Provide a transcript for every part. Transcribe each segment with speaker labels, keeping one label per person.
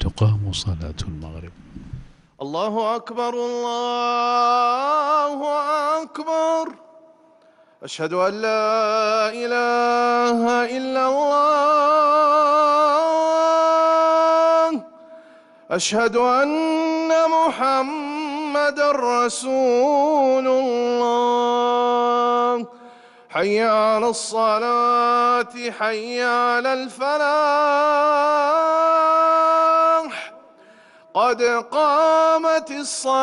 Speaker 1: تقام صلاة المغرب.
Speaker 2: الله أكبر الله أكبر. أشهد أن لا إله إلا الله. أشهد أن محمدًا رسول الله. حي على الصلاة حي على الفلاح. قد قامت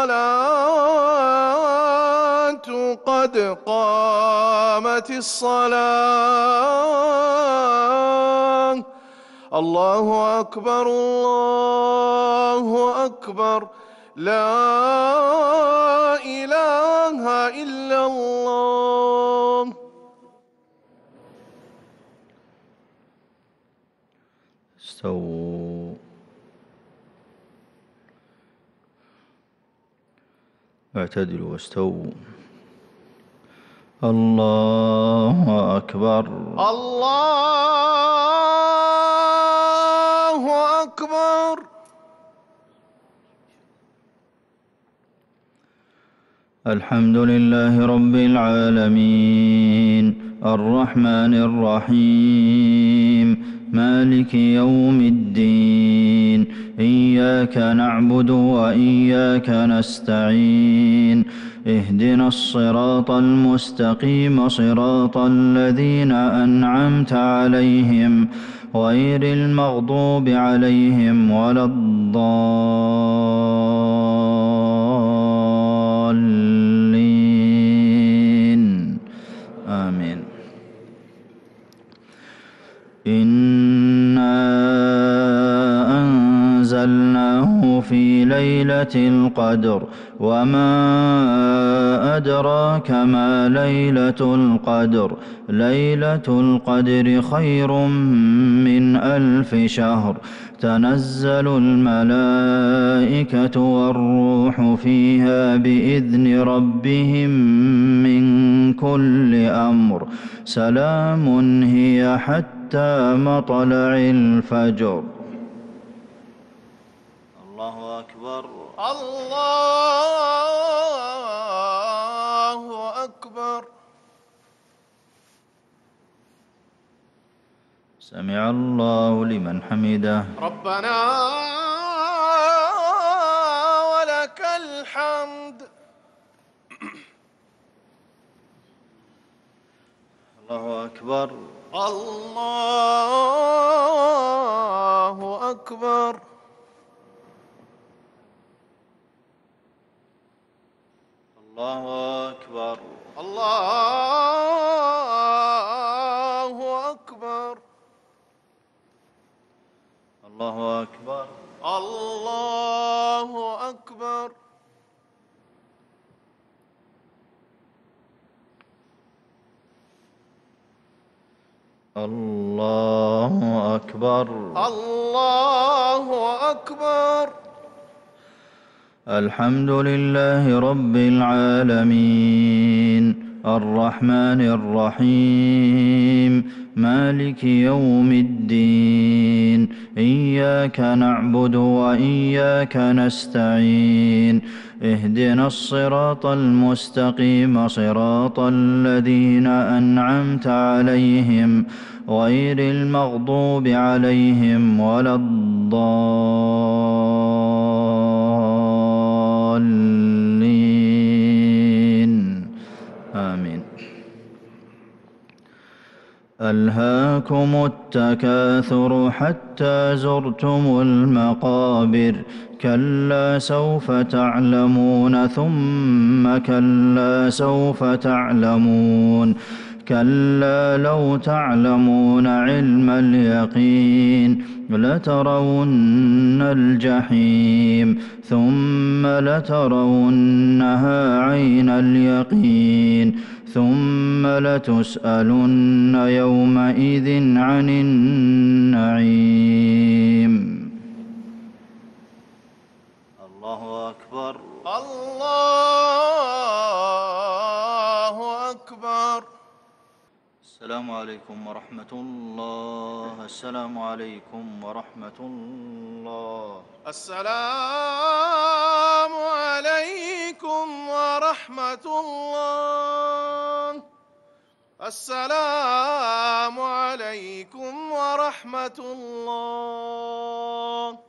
Speaker 2: الصلاة قد قامت الصلاة. الله أكبر الله أكبر. لا إله إلا الله.
Speaker 3: استووا. اعتدلوا واستووا. الله أكبر
Speaker 2: الله أكبر.
Speaker 3: الحمد لله رب العالمين الرحمن الرحيم مالك يوم الدين إياك نعبد وإياك نستعين اهدنا الصراط المستقيم صراط الذين أنعمت عليهم غير المغضوب عليهم ولا الضالين آمين. إنا أنزلناه في ليلة القدر وما أدراك ما ليلة القدر ليلة القدر خير من 1000 شهر تنزل الملائكة والروح فيها بإذن ربهم من كل أمر سلام هي حتى مطلع الفجر. الله أكبر
Speaker 2: الله أكبر.
Speaker 3: سمع الله لمن حمده.
Speaker 2: ربنا ولك الحمد.
Speaker 3: الله أكبر
Speaker 2: الله أكبر.
Speaker 3: الله أكبر
Speaker 2: الله أكبر.
Speaker 3: الله أكبر
Speaker 2: الله أكبر.
Speaker 3: الله أكبر
Speaker 2: الله أكبر.
Speaker 3: الحمد لله رب العالمين الرحمن الرحيم مالك يوم الدين إياك نعبد وإياك نستعين اهدنا الصراط المستقيم صراط الذين أنعمت عليهم غير المغضوب عليهم ولا الضالين آمين. ألهاكم التكاثر حتى زرتم المقابر كلا سوف تعلمون ثم كلا سوف تعلمون كلا لو تعلمون علم اليقين لترون الجحيم ثم لترونها عين اليقين ثم لتسألن يومئذ عن النعيم. الله أكبر
Speaker 2: الله أكبر.
Speaker 3: السلام عليكم ورحمة الله. السلام عليكم ورحمة الله.
Speaker 2: السلام عليكم ورحمة الله. السلام عليكم ورحمة الله.